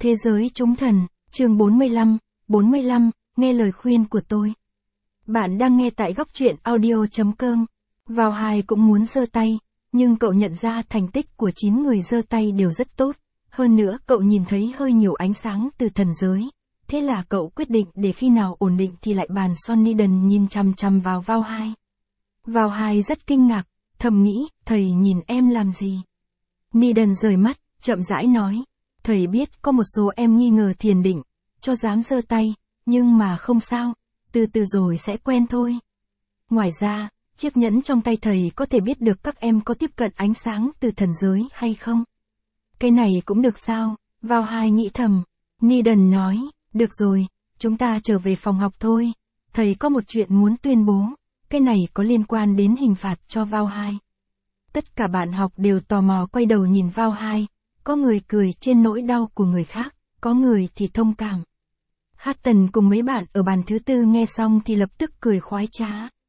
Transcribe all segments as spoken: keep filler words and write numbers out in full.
Thế giới chúng thần, chương bốn mươi lăm, bốn mươi lăm, nghe lời khuyên của tôi. Bạn đang nghe tại góc truyện audio chấm com. Vào hài cũng muốn giơ tay, nhưng cậu nhận ra thành tích của chín người giơ tay đều rất tốt. Hơn nữa cậu nhìn thấy hơi nhiều ánh sáng từ thần giới. Thế là cậu quyết định để khi nào ổn định thì lại bàn. Son Nidon nhìn chằm chằm vào Vào Hai. Vào Hai rất kinh ngạc, thầm nghĩ, thầy nhìn em làm gì? Nidon rời mắt, chậm rãi nói, thầy biết có một số em nghi ngờ thiền định, cho dám giơ tay, nhưng mà không sao, từ từ rồi sẽ quen thôi. Ngoài ra, chiếc nhẫn trong tay thầy có thể biết được các em có tiếp cận ánh sáng từ thần giới hay không. Cái này cũng được sao? Vào Hai nghĩ thầm. Nidon nói, được rồi, chúng ta trở về phòng học thôi, thầy có một chuyện muốn tuyên bố, cái này có liên quan đến hình phạt cho Vào Hai. Tất cả bạn học đều tò mò quay đầu nhìn Vào Hai, có người cười trên nỗi đau của người khác, có người thì thông cảm. Hutton cùng mấy bạn ở bàn thứ tư nghe xong thì lập tức cười khoái trá.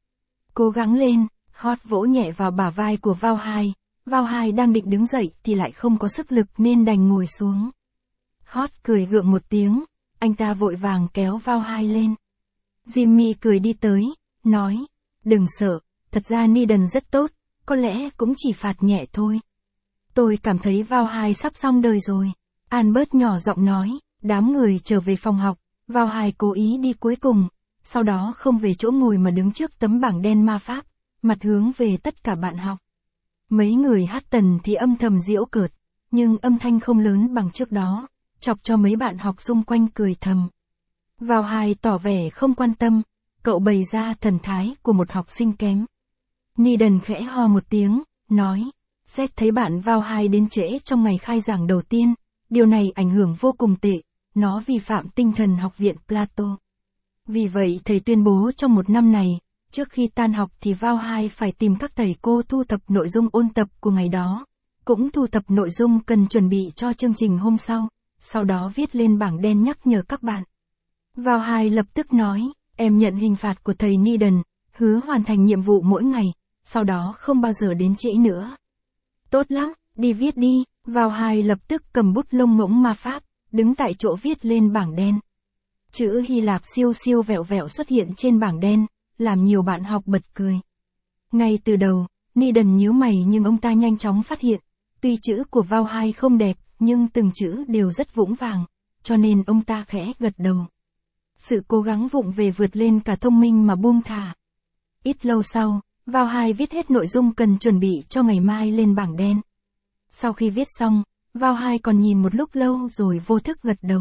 Cố gắng lên, Hot vỗ nhẹ vào bả vai của Vào Hai. Vào Hai đang định đứng dậy thì lại không có sức lực nên đành ngồi xuống. Hot cười gượng một tiếng, anh ta vội vàng kéo Vào Hai lên. Jimmy cười đi tới, nói, đừng sợ, thật ra Nidon rất tốt, có lẽ cũng chỉ phạt nhẹ thôi. Tôi cảm thấy Vào Hai sắp xong đời rồi. Albert nhỏ giọng nói, đám người trở về phòng học, Vào Hai cố ý đi cuối cùng, sau đó không về chỗ ngồi mà đứng trước tấm bảng đen ma pháp, mặt hướng về tất cả bạn học. Mấy người Hutton thì âm thầm giễu cợt, nhưng âm thanh không lớn bằng trước đó, chọc cho mấy bạn học xung quanh cười thầm. Vào Hai tỏ vẻ không quan tâm, cậu bày ra thần thái của một học sinh kém. Nidon khẽ ho một tiếng, nói, xét thấy bạn Vào Hai đến trễ trong ngày khai giảng đầu tiên, điều này ảnh hưởng vô cùng tệ, nó vi phạm tinh thần học viện Plato. Vì vậy thầy tuyên bố trong một năm này, trước khi tan học thì Vào Hai phải tìm các thầy cô thu thập nội dung ôn tập của ngày đó, cũng thu thập nội dung cần chuẩn bị cho chương trình hôm sau, sau đó viết lên bảng đen nhắc nhở các bạn. Vào Hai lập tức nói, em nhận hình phạt của thầy Nidon, hứa hoàn thành nhiệm vụ mỗi ngày, sau đó không bao giờ đến trễ nữa. Tốt lắm, đi viết đi. Vào Hai lập tức cầm bút lông ngỗng ma pháp, đứng tại chỗ viết lên bảng đen. Chữ Hy Lạp siêu siêu vẹo vẹo xuất hiện trên bảng đen, làm nhiều bạn học bật cười. Ngay từ đầu, Nidon nhíu mày nhưng ông ta nhanh chóng phát hiện, tuy chữ của Vào Hai không đẹp, nhưng từng chữ đều rất vững vàng, cho nên ông ta khẽ gật đầu. Sự cố gắng vụng về vượt lên cả thông minh mà buông thả. Ít lâu sau, Vào Hai viết hết nội dung cần chuẩn bị cho ngày mai lên bảng đen. Sau khi viết xong, Vào Hai còn nhìn một lúc lâu rồi vô thức gật đầu.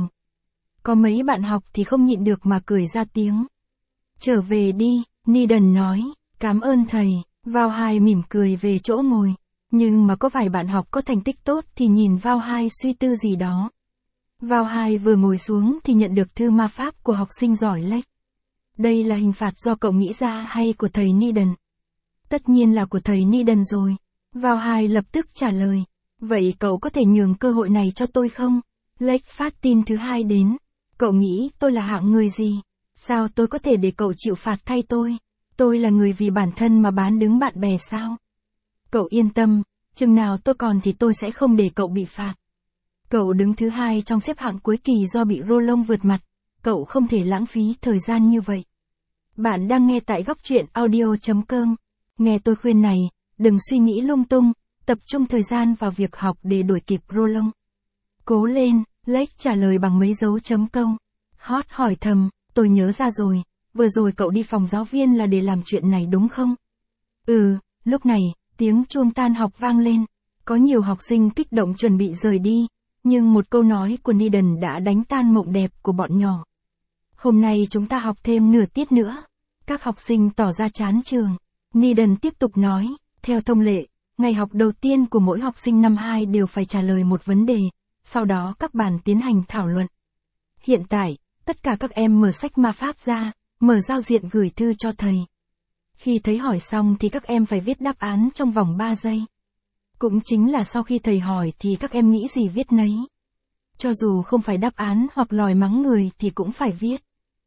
Có mấy bạn học thì không nhịn được mà cười ra tiếng. Trở về đi, Nidon nói, cảm ơn thầy. Vào Hai mỉm cười về chỗ ngồi. Nhưng mà có vài bạn học có thành tích tốt thì nhìn Vào Hai suy tư gì đó. Vào Hai vừa ngồi xuống thì nhận được thư ma pháp của học sinh giỏi Lech. Đây là hình phạt do cậu nghĩ ra hay của thầy Nidon? Tất nhiên là của thầy Nidon rồi. Vào Hai lập tức trả lời. Vậy cậu có thể nhường cơ hội này cho tôi không? Lech phát tin thứ hai đến. Cậu nghĩ tôi là hạng người gì? Sao tôi có thể để cậu chịu phạt thay tôi? Tôi là người vì bản thân mà bán đứng bạn bè sao? Cậu yên tâm, chừng nào tôi còn thì tôi sẽ không để cậu bị phạt. Cậu đứng thứ hai trong xếp hạng cuối kỳ do bị Rollong vượt mặt. Cậu không thể lãng phí thời gian như vậy. Bạn đang nghe tại góc truyện audio chấm com. Nghe tôi khuyên này, đừng suy nghĩ lung tung, tập trung thời gian vào việc học để đuổi kịp Rollong. Cố lên, Lech trả lời bằng mấy dấu chấm câu. Hot hỏi thầm, tôi nhớ ra rồi, vừa rồi cậu đi phòng giáo viên là để làm chuyện này đúng không? Ừ, lúc này, tiếng chuông tan học vang lên. Có nhiều học sinh kích động chuẩn bị rời đi, nhưng một câu nói của Nidon đã đánh tan mộng đẹp của bọn nhỏ. Hôm nay chúng ta học thêm nửa tiết nữa. Các học sinh tỏ ra chán trường. Nidon tiếp tục nói, theo thông lệ, ngày học đầu tiên của mỗi học sinh năm hai đều phải trả lời một vấn đề, sau đó các bạn tiến hành thảo luận. Hiện tại, tất cả các em mở sách ma pháp ra, mở giao diện gửi thư cho thầy. Khi thấy hỏi xong thì các em phải viết đáp án trong vòng ba giây. Cũng chính là sau khi thầy hỏi thì các em nghĩ gì viết nấy. Cho dù không phải đáp án hoặc lòi mắng người thì cũng phải viết.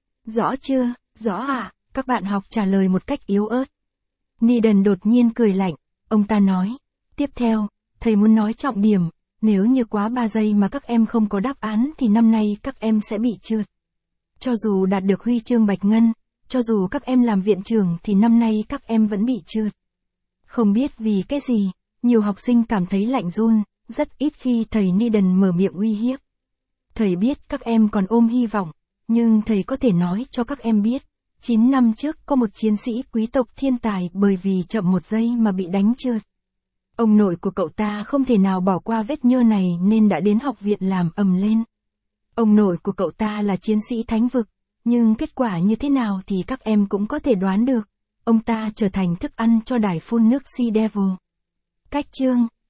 Rõ chưa? Rõ ạ, à? Các bạn học trả lời một cách yếu ớt. Nidon đột nhiên cười lạnh, ông ta nói, tiếp theo, thầy muốn nói trọng điểm, nếu như quá ba giây mà các em không có đáp án thì năm nay các em sẽ bị trượt. Cho dù đạt được huy chương bạch ngân, cho dù các em làm viện trưởng thì năm nay các em vẫn bị trượt. Không biết vì cái gì, nhiều học sinh cảm thấy lạnh run, rất ít khi thầy Needon mở miệng uy hiếp. Thầy biết các em còn ôm hy vọng, nhưng thầy có thể nói cho các em biết, chín năm trước có một chiến sĩ quý tộc thiên tài bởi vì chậm một giây mà bị đánh trượt. Ông nội của cậu ta không thể nào bỏ qua vết nhơ này nên đã đến học viện làm ầm lên. Ông nội của cậu ta là chiến sĩ thánh vực, nhưng kết quả như thế nào thì các em cũng có thể đoán được. Ông ta trở thành thức ăn cho đài phun nước Sea Devil. Cách chương